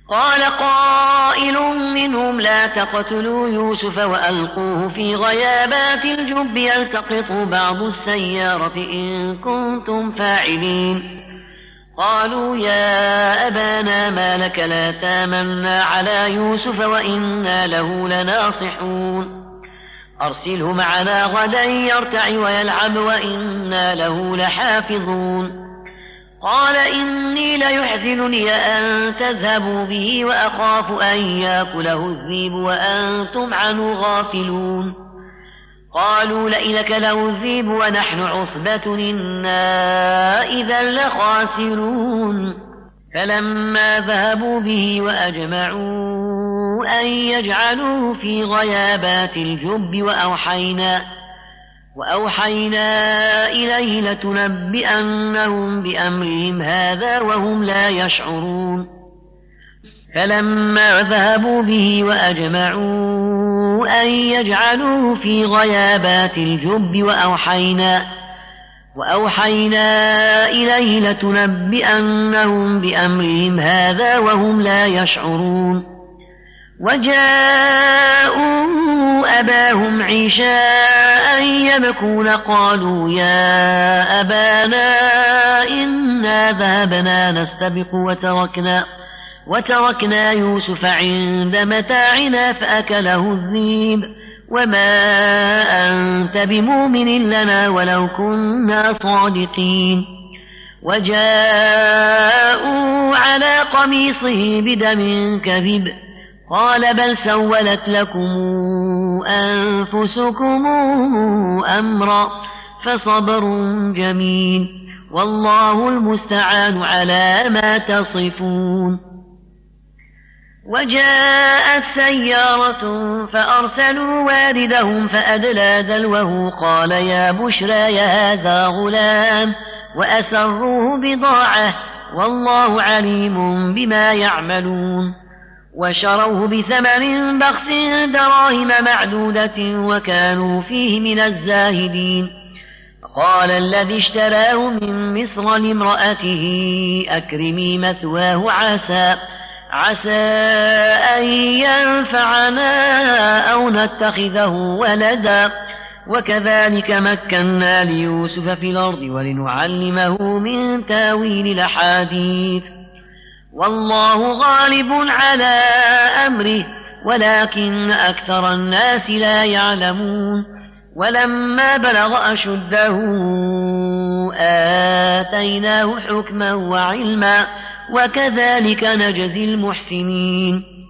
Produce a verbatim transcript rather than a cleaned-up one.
قال قائل منهم لا تقتلوا يوسف وألقوه في غيابات الجب يلتقطه بعض السيارة إن كنتم فاعلين. قالوا يا أبانا ما لك لا تامنا على يوسف وإنا له لناصحون أرسله معنا غدا يرتع ويلعب وإنا له لحافظون. قال إني ليحزنني أن تذهبوا به وأخاف أن يأكله الذئب وأنتم عنه غافلون. قالوا لئن أكله الذئب ونحن عصبة إنا إذا لخاسرون. فلما ذهبوا به وأجمعوا أن يجعلوه في غيابات الجب وأوحينا وأوحينا إليه لتنبئنهم بأمرهم هذا وهم لا يشعرون. فلما ذهبوا به وأجمعوا أن يجعلوه في غيابات الجب وأوحينا وأوحينا إليه لتنبئنهم بأمرهم هذا وهم لا يشعرون. وجاءوا أباهم عشاء يبكون قالوا يا أبانا إنا ذهبنا نستبق وتركنا وتركنا يوسف عند متاعنا فأكله الذئب وما أنت بمؤمن لنا ولو كنا صادقين. وجاءوا على قميصه بدم كذب قال بل سولت لكم أنفسكم أمرا فصبر جميل والله المستعان على ما تصفون. وجاءت سيارة فأرسلوا واردهم فأدلى دلوه قال يا بشرى هذا غلام وأسروه بضاعة والله عليم بما يعملون. وشروه بثمن بخس دراهم معدودة وكانوا فيه من الزاهدين. قال الذي اشتراه من مصر لامرأته أكرمي مثواه عسى عسى أن ينفعنا أو نتخذه ولدا وكذلك مكنا ليوسف في الأرض ولنعلمه من تاويل الأحاديث والله غالب على أمره ولكن أكثر الناس لا يعلمون. ولما بلغ أشده آتيناه حكما وعلما وكذلك نجزي المحسنين.